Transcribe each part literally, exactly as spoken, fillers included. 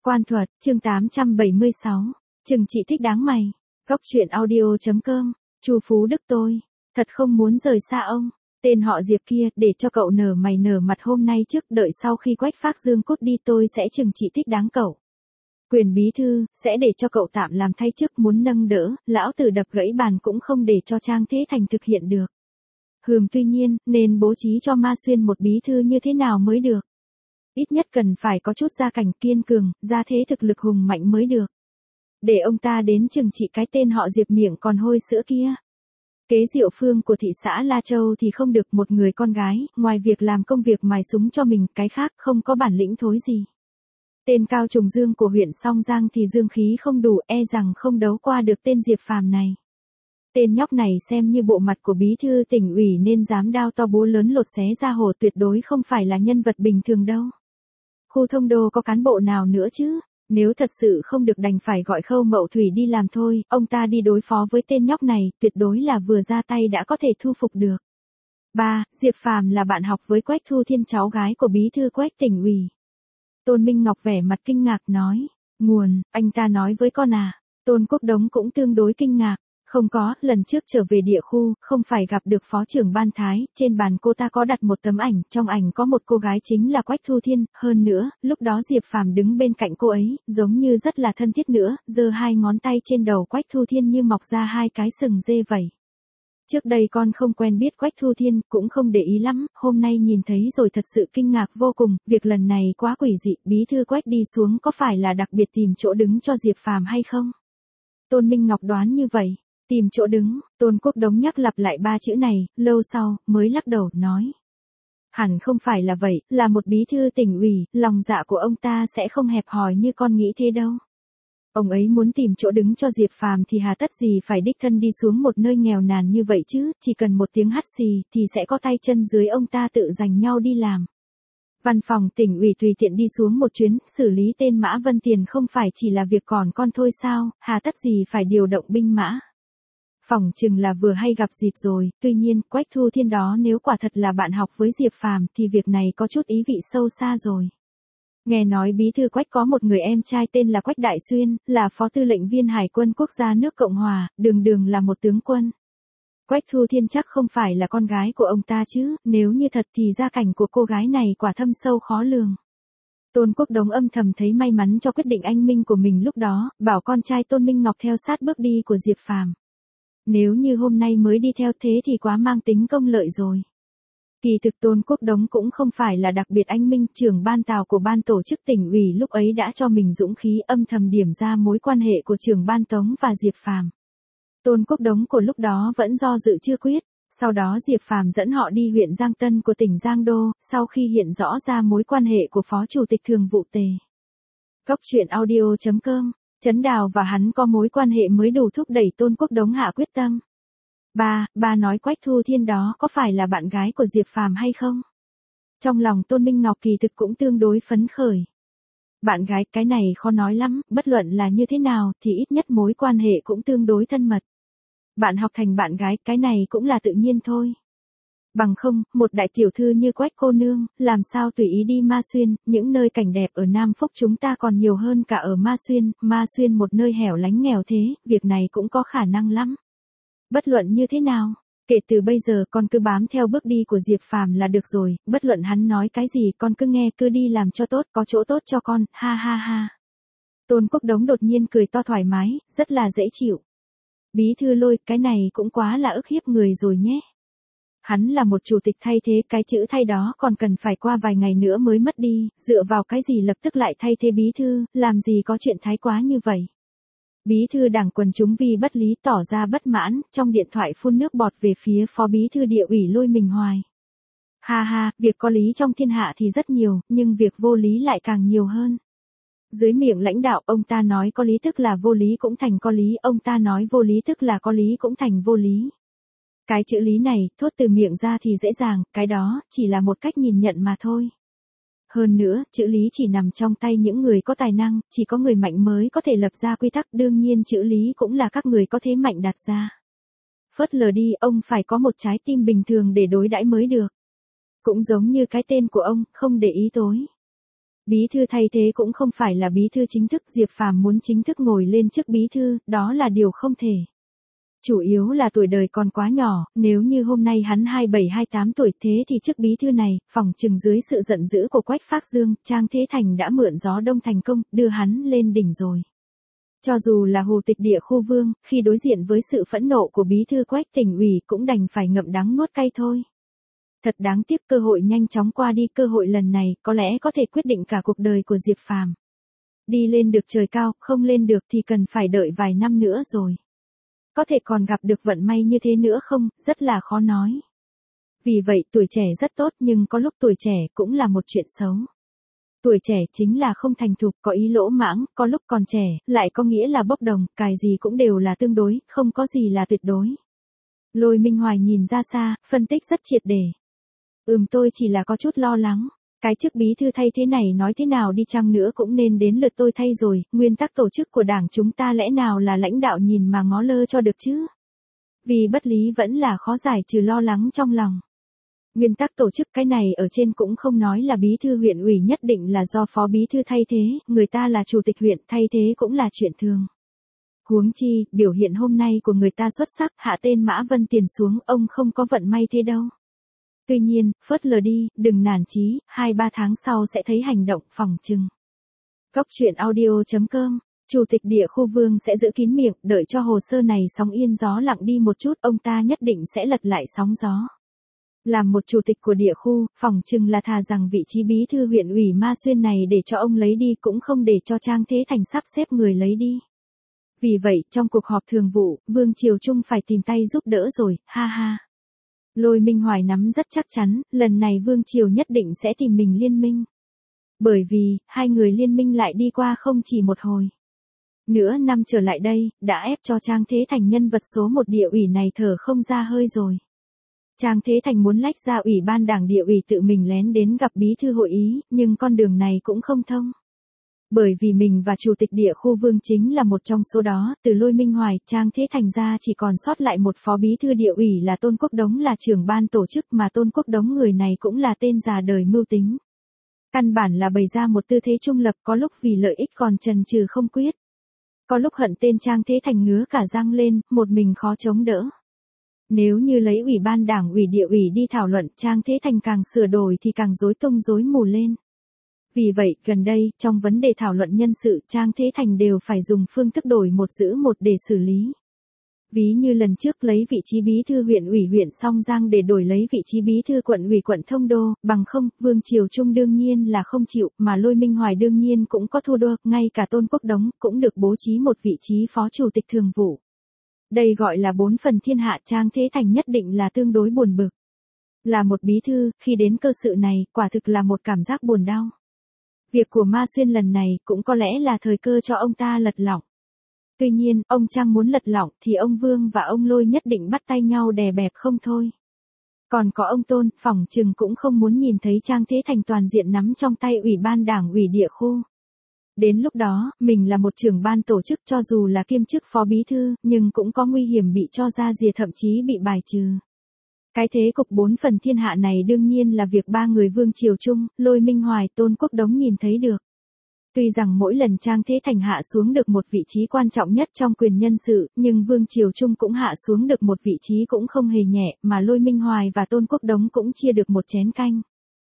Quan thuật, chương tám trăm bảy mươi sáu. Chừng trị thích đáng mày. Góc truyện audio.com. Chu Phú Đức tôi. Thật không muốn rời xa ông. Tên họ Diệp kia, để cho cậu nở mày nở mặt hôm nay trước, đợi sau khi Quách Phác Dương cút đi tôi sẽ chừng trị thích đáng cậu. Quyền bí thư, sẽ để cho cậu tạm làm thay chức, muốn nâng đỡ, lão tử đập gãy bàn cũng không để cho Trang Thế Thành thực hiện được. Hừm, tuy nhiên, nên bố trí cho Ma Xuyên một bí thư như thế nào mới được. Ít nhất cần phải có chút gia cảnh kiên cường, gia thế thực lực hùng mạnh mới được. Để ông ta đến chừng trị cái tên họ Diệp miệng còn hôi sữa kia. Kế Diệu Phương của thị xã La Châu thì không được, một người con gái, ngoài việc làm công việc mài súng cho mình, cái khác không có bản lĩnh thối gì. Tên Cao Trùng Dương của huyện Song Giang thì dương khí không đủ, e rằng không đấu qua được tên Diệp Phàm này. Tên nhóc này xem như bộ mặt của bí thư tỉnh ủy nên dám đao to búa lớn lột xé ra hồ, tuyệt đối không phải là nhân vật bình thường đâu. Khu Thông Đô có cán bộ nào nữa chứ? Nếu thật sự không được đành phải gọi Khâu Mậu Thủy đi làm thôi, ông ta đi đối phó với tên nhóc này, tuyệt đối là vừa ra tay đã có thể thu phục được. ba. Diệp Phàm là bạn học với Quách Thu Thiên, cháu gái của bí thư Quách tỉnh ủy. Tôn Minh Ngọc vẻ mặt kinh ngạc nói, nguồn, anh ta nói với con à? Tôn Quốc Đống cũng tương đối kinh ngạc. Không có, lần trước trở về địa khu, không phải gặp được phó trưởng ban Thái, trên bàn cô ta có đặt một tấm ảnh, trong ảnh có một cô gái chính là Quách Thu Thiên, hơn nữa, lúc đó Diệp Phàm đứng bên cạnh cô ấy, giống như rất là thân thiết nữa, giơ hai ngón tay trên đầu Quách Thu Thiên như mọc ra hai cái sừng dê vậy. Trước đây con không quen biết Quách Thu Thiên, cũng không để ý lắm, hôm nay nhìn thấy rồi thật sự kinh ngạc vô cùng, việc lần này quá quỷ dị, bí thư Quách đi xuống có phải là đặc biệt tìm chỗ đứng cho Diệp Phàm hay không? Tôn Minh Ngọc đoán như vậy. Tìm chỗ đứng, Tôn Quốc Đống nhắc lặp lại ba chữ này, lâu sau, mới lắc đầu, nói. Hẳn không phải là vậy, là một bí thư tỉnh ủy, lòng dạ của ông ta sẽ không hẹp hòi như con nghĩ thế đâu. Ông ấy muốn tìm chỗ đứng cho Diệp Phàm thì hà tất gì phải đích thân đi xuống một nơi nghèo nàn như vậy chứ, chỉ cần một tiếng hắt xì, thì sẽ có tay chân dưới ông ta tự giành nhau đi làm. Văn phòng tỉnh ủy tùy tiện đi xuống một chuyến, xử lý tên Mã Vân Tiền không phải chỉ là việc còn con thôi sao, hà tất gì phải điều động binh mã. Phỏng chừng là vừa hay gặp dịp rồi, tuy nhiên, Quách Thu Thiên đó nếu quả thật là bạn học với Diệp Phàm thì việc này có chút ý vị sâu xa rồi. Nghe nói bí thư Quách có một người em trai tên là Quách Đại Xuyên, là phó tư lệnh viên Hải quân quốc gia nước Cộng Hòa, đường đường là một tướng quân. Quách Thu Thiên chắc không phải là con gái của ông ta chứ, nếu như thật thì gia cảnh của cô gái này quả thâm sâu khó lường. Tôn Quốc Đống âm thầm thấy may mắn cho quyết định anh minh của mình lúc đó, bảo con trai Tôn Minh Ngọc theo sát bước đi của Diệp Phàm. Nếu như hôm nay mới đi theo thế thì quá mang tính công lợi rồi. Kỳ thực Tôn Quốc Đống cũng không phải là đặc biệt anh minh, trưởng ban Tào của ban tổ chức tỉnh ủy lúc ấy đã cho mình dũng khí âm thầm điểm ra mối quan hệ của trưởng ban Tống và Diệp Phàm. Tôn Quốc Đống của lúc đó vẫn do dự chưa quyết, sau đó Diệp Phàm dẫn họ đi huyện Giang Tân của tỉnh Giang Đô, sau khi hiện rõ ra mối quan hệ của phó chủ tịch thường vụ Tề. Góc truyện audio.com. Trấn Đào và hắn có mối quan hệ mới đủ thúc đẩy Tôn Quốc Đống hạ quyết tâm. ba. Ba nói Quách Thu Thiên đó có phải là bạn gái của Diệp Phàm hay không? Trong lòng Tôn Minh Ngọc kỳ thực cũng tương đối phấn khởi. Bạn gái, cái này khó nói lắm, bất luận là như thế nào thì ít nhất mối quan hệ cũng tương đối thân mật. Bạn học thành bạn gái, cái này cũng là tự nhiên thôi. Bằng không, một đại tiểu thư như Quách cô nương, làm sao tùy ý đi Ma Xuyên, những nơi cảnh đẹp ở Nam Phúc chúng ta còn nhiều hơn cả ở Ma Xuyên, Ma Xuyên một nơi hẻo lánh nghèo thế, việc này cũng có khả năng lắm. Bất luận như thế nào, kể từ bây giờ con cứ bám theo bước đi của Diệp Phàm là được rồi, bất luận hắn nói cái gì con cứ nghe, cứ đi làm cho tốt, có chỗ tốt cho con, ha ha ha. Tôn Quốc Đống đột nhiên cười to thoải mái, rất là dễ chịu. Bí thư Lôi, cái này cũng quá là ức hiếp người rồi nhé. Hắn là một chủ tịch thay thế, cái chữ thay đó còn cần phải qua vài ngày nữa mới mất đi, dựa vào cái gì lập tức lại thay thế bí thư, làm gì có chuyện thái quá như vậy. Bí thư đảng quần chúng vì bất lý tỏ ra bất mãn, trong điện thoại phun nước bọt về phía phó bí thư địa ủy Lôi Minh Hoài. Ha ha, việc có lý trong thiên hạ thì rất nhiều, nhưng việc vô lý lại càng nhiều hơn. Dưới miệng lãnh đạo, ông ta nói có lý tức là vô lý cũng thành có lý, ông ta nói vô lý tức là có lý cũng thành vô lý. Cái chữ lý này, thốt từ miệng ra thì dễ dàng, cái đó, chỉ là một cách nhìn nhận mà thôi. Hơn nữa, chữ lý chỉ nằm trong tay những người có tài năng, chỉ có người mạnh mới có thể lập ra quy tắc, đương nhiên chữ lý cũng là các người có thế mạnh đặt ra. Phớt lờ đi, ông phải có một trái tim bình thường để đối đãi mới được. Cũng giống như cái tên của ông, không để ý tối. Bí thư thay thế cũng không phải là bí thư chính thức, Diệp Phàm muốn chính thức ngồi lên chức bí thư, đó là điều không thể. Chủ yếu là tuổi đời còn quá nhỏ, nếu như hôm nay hắn hai mươi bảy hai mươi tám tuổi thế thì chức bí thư này, phỏng chừng dưới sự giận dữ của Quách Phác Dương, Trang Thế Thành đã mượn gió đông thành công, đưa hắn lên đỉnh rồi. Cho dù là Hồ Tịch Địa Khu Vương, khi đối diện với sự phẫn nộ của bí thư Quách tỉnh ủy cũng đành phải ngậm đắng nuốt cay thôi. Thật đáng tiếc, cơ hội nhanh chóng qua đi, cơ hội lần này có lẽ có thể quyết định cả cuộc đời của Diệp Phàm. Đi lên được trời cao, không lên được thì cần phải đợi vài năm nữa rồi. Có thể còn gặp được vận may như thế nữa không, rất là khó nói. Vì vậy tuổi trẻ rất tốt nhưng có lúc tuổi trẻ cũng là một chuyện xấu. Tuổi trẻ chính là không thành thục, có ý lỗ mãng, có lúc còn trẻ, lại có nghĩa là bốc đồng, cài gì cũng đều là tương đối, không có gì là tuyệt đối. Lôi Minh Hoài nhìn ra xa, phân tích rất triệt để. Ừm tôi chỉ là có chút lo lắng. Cái chức bí thư thay thế này nói thế nào đi chăng nữa cũng nên đến lượt tôi thay rồi, nguyên tắc tổ chức của đảng chúng ta lẽ nào là lãnh đạo nhìn mà ngó lơ cho được chứ? Vì bất lý vẫn là khó giải trừ lo lắng trong lòng. Nguyên tắc tổ chức cái này ở trên cũng không nói là bí thư huyện ủy nhất định là do phó bí thư thay thế, người ta là chủ tịch huyện thay thế cũng là chuyện thường. Huống chi, biểu hiện hôm nay của người ta xuất sắc, hạ tên Mã Vân Tiền xuống, ông không có vận may thế đâu. Tuy nhiên, phớt lờ đi, đừng nản chí, hai ba tháng sau sẽ thấy hành động, phòng chừng. Góc truyện audio chấm com, Chủ tịch Địa Khu Vương sẽ giữ kín miệng, đợi cho hồ sơ này sóng yên gió lặng đi một chút, ông ta nhất định sẽ lật lại sóng gió. Làm một chủ tịch của địa khu, phòng chừng là thà rằng vị trí bí thư huyện ủy Ma Xuyên này để cho ông lấy đi cũng không để cho Trang Thế Thành sắp xếp người lấy đi. Vì vậy, trong cuộc họp thường vụ, Vương Triều Trung phải tìm tay giúp đỡ rồi, ha ha. Lôi Minh Hoài nắm rất chắc chắn, lần này Vương Triều nhất định sẽ tìm mình liên minh. Bởi vì, hai người liên minh lại đi qua không chỉ một hồi. Nửa năm trở lại đây, đã ép cho Trang Thế Thành nhân vật số một địa ủy này thở không ra hơi rồi. Trang Thế Thành muốn lách ra ủy ban đảng địa ủy tự mình lén đến gặp bí thư hội ý, nhưng con đường này cũng không thông. Bởi vì mình và chủ tịch địa khu Vương chính là một trong số đó, từ Lôi Minh Hoài, Trang Thế Thành ra chỉ còn sót lại một phó bí thư địa ủy là Tôn Quốc Đống là trưởng ban tổ chức, mà Tôn Quốc Đống người này cũng là tên già đời mưu tính. Căn bản là bày ra một tư thế trung lập, có lúc vì lợi ích còn chần chừ không quyết. Có lúc hận tên Trang Thế Thành ngứa cả răng lên, một mình khó chống đỡ. Nếu như lấy ủy ban đảng ủy địa ủy đi thảo luận, Trang Thế Thành càng sửa đổi thì càng rối tung rối mù lên. Vì vậy, gần đây, trong vấn đề thảo luận nhân sự, Trang Thế Thành đều phải dùng phương thức đổi một giữ một để xử lý. Ví như lần trước lấy vị trí bí thư huyện ủy huyện Song Giang để đổi lấy vị trí bí thư quận ủy quận Thông Đô, bằng không, Vương Triều Trung đương nhiên là không chịu, mà Lôi Minh Hoài đương nhiên cũng có thua đua, ngay cả Tôn Quốc Đống cũng được bố trí một vị trí phó chủ tịch thường vụ. Đây gọi là bốn phần thiên hạ, Trang Thế Thành nhất định là tương đối buồn bực. Là một bí thư, khi đến cơ sự này, quả thực là một cảm giác buồn đau. Việc của Ma Xuyên lần này cũng có lẽ là thời cơ cho ông ta lật lọng. Tuy nhiên, ông Trang muốn lật lọng thì ông Vương và ông Lôi nhất định bắt tay nhau đè bẹp không thôi. Còn có ông Tôn, phỏng chừng cũng không muốn nhìn thấy Trang Thế Thành toàn diện nắm trong tay ủy ban đảng ủy địa khu. Đến lúc đó, mình là một trưởng ban tổ chức cho dù là kiêm chức phó bí thư, nhưng cũng có nguy hiểm bị cho ra rìa thậm chí bị bài trừ. Cái thế cục bốn phần thiên hạ này đương nhiên là việc ba người Vương Triều Trung, Lôi Minh Hoài, Tôn Quốc Đống nhìn thấy được. Tuy rằng mỗi lần Trang Thế Thành hạ xuống được một vị trí quan trọng nhất trong quyền nhân sự, nhưng Vương Triều Trung cũng hạ xuống được một vị trí cũng không hề nhẹ, mà Lôi Minh Hoài và Tôn Quốc Đống cũng chia được một chén canh.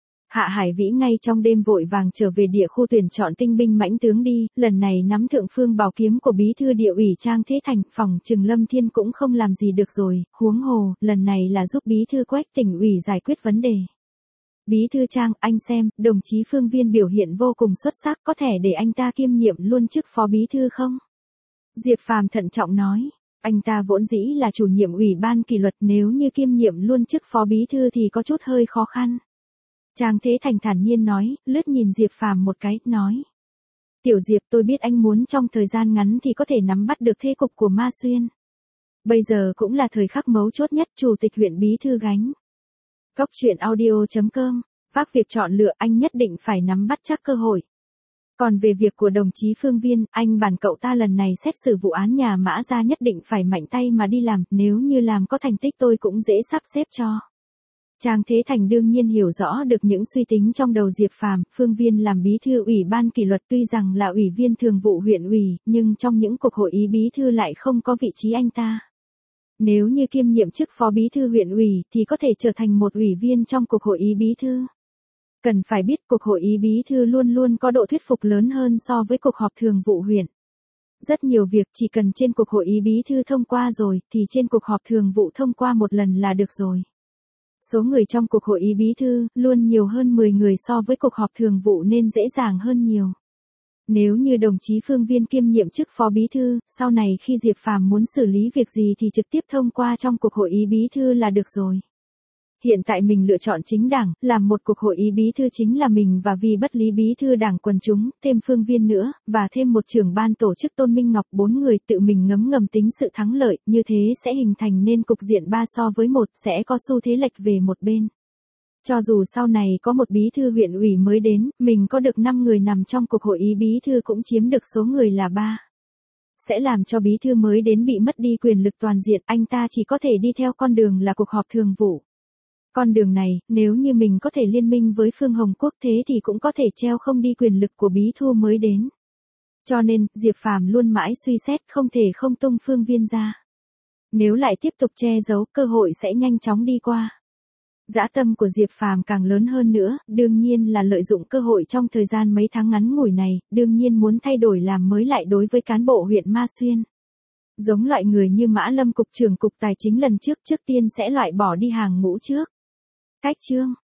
Hạ Hải Vĩ ngay trong đêm vội vàng trở về địa khu tuyển chọn tinh binh mãnh tướng đi, lần này nắm thượng phương bảo kiếm của bí thư địa ủy Trang Thế Thành, phòng trừng Lâm Thiên cũng không làm gì được rồi, huống hồ, lần này là giúp bí thư Quách tỉnh ủy giải quyết vấn đề. Bí thư Trang, anh xem, đồng chí Phương Viên biểu hiện vô cùng xuất sắc, có thể để anh ta kiêm nhiệm luôn chức phó bí thư không? Diệp Phàm thận trọng nói, anh ta vốn dĩ là chủ nhiệm ủy ban kỷ luật, nếu như kiêm nhiệm luôn chức phó bí thư thì có chút hơi khó khăn. Trang Thế Thành thản nhiên nói, lướt nhìn Diệp Phàm một cái, nói. Tiểu Diệp, tôi biết anh muốn trong thời gian ngắn thì có thể nắm bắt được thế cục của Ma Xuyên. Bây giờ cũng là thời khắc mấu chốt nhất, chủ tịch huyện bí thư gánh. Góc truyện audio chấm com, vác việc chọn lựa, anh nhất định phải nắm bắt chắc cơ hội. Còn về việc của đồng chí Phương Viên, anh bản cậu ta lần này xét xử vụ án nhà Mã Gia nhất định phải mạnh tay mà đi làm, nếu như làm có thành tích tôi cũng dễ sắp xếp cho. Trang Thế Thành đương nhiên hiểu rõ được những suy tính trong đầu Diệp Phàm, Phương Viên làm bí thư ủy ban kỷ luật tuy rằng là ủy viên thường vụ huyện ủy, nhưng trong những cuộc hội ý bí thư lại không có vị trí anh ta. Nếu như kiêm nhiệm chức phó bí thư huyện ủy thì có thể trở thành một ủy viên trong cuộc hội ý bí thư. Cần phải biết cuộc hội ý bí thư luôn luôn có độ thuyết phục lớn hơn so với cuộc họp thường vụ huyện. Rất nhiều việc chỉ cần trên cuộc hội ý bí thư thông qua rồi thì trên cuộc họp thường vụ thông qua một lần là được rồi. Số người trong cuộc hội ý bí thư luôn nhiều hơn mười người so với cuộc họp thường vụ nên dễ dàng hơn nhiều. Nếu như đồng chí Phương Viên kiêm nhiệm chức phó bí thư, sau này khi Diệp Phàm muốn xử lý việc gì thì trực tiếp thông qua trong cuộc hội ý bí thư là được rồi. Hiện tại mình lựa chọn chính đảng, làm một cuộc hội ý bí thư chính là mình và vì bất lý bí thư đảng quần chúng, thêm Phương Viên nữa, và thêm một trưởng ban tổ chức Tôn Minh Ngọc, bốn người tự mình ngấm ngầm tính sự thắng lợi, như thế sẽ hình thành nên cục diện ba so với một, sẽ có xu thế lệch về một bên. Cho dù sau này có một bí thư huyện ủy mới đến, mình có được năm người nằm trong cuộc hội ý bí thư cũng chiếm được số người là ba. Sẽ làm cho bí thư mới đến bị mất đi quyền lực toàn diện, anh ta chỉ có thể đi theo con đường là cuộc họp thường vụ. Con đường này, nếu như mình có thể liên minh với Phương Hồng Quốc thế thì cũng có thể treo không đi quyền lực của bí thư mới đến. Cho nên, Diệp Phàm luôn mãi suy xét không thể không tung Phương Viên ra. Nếu lại tiếp tục che giấu, cơ hội sẽ nhanh chóng đi qua. Dã tâm của Diệp Phàm càng lớn hơn nữa, đương nhiên là lợi dụng cơ hội trong thời gian mấy tháng ngắn ngủi này, đương nhiên muốn thay đổi làm mới lại đối với cán bộ huyện Ma Xuyên. Giống loại người như Mã Lâm cục trưởng cục tài chính lần trước trước tiên sẽ loại bỏ đi hàng ngũ trước. Cách chương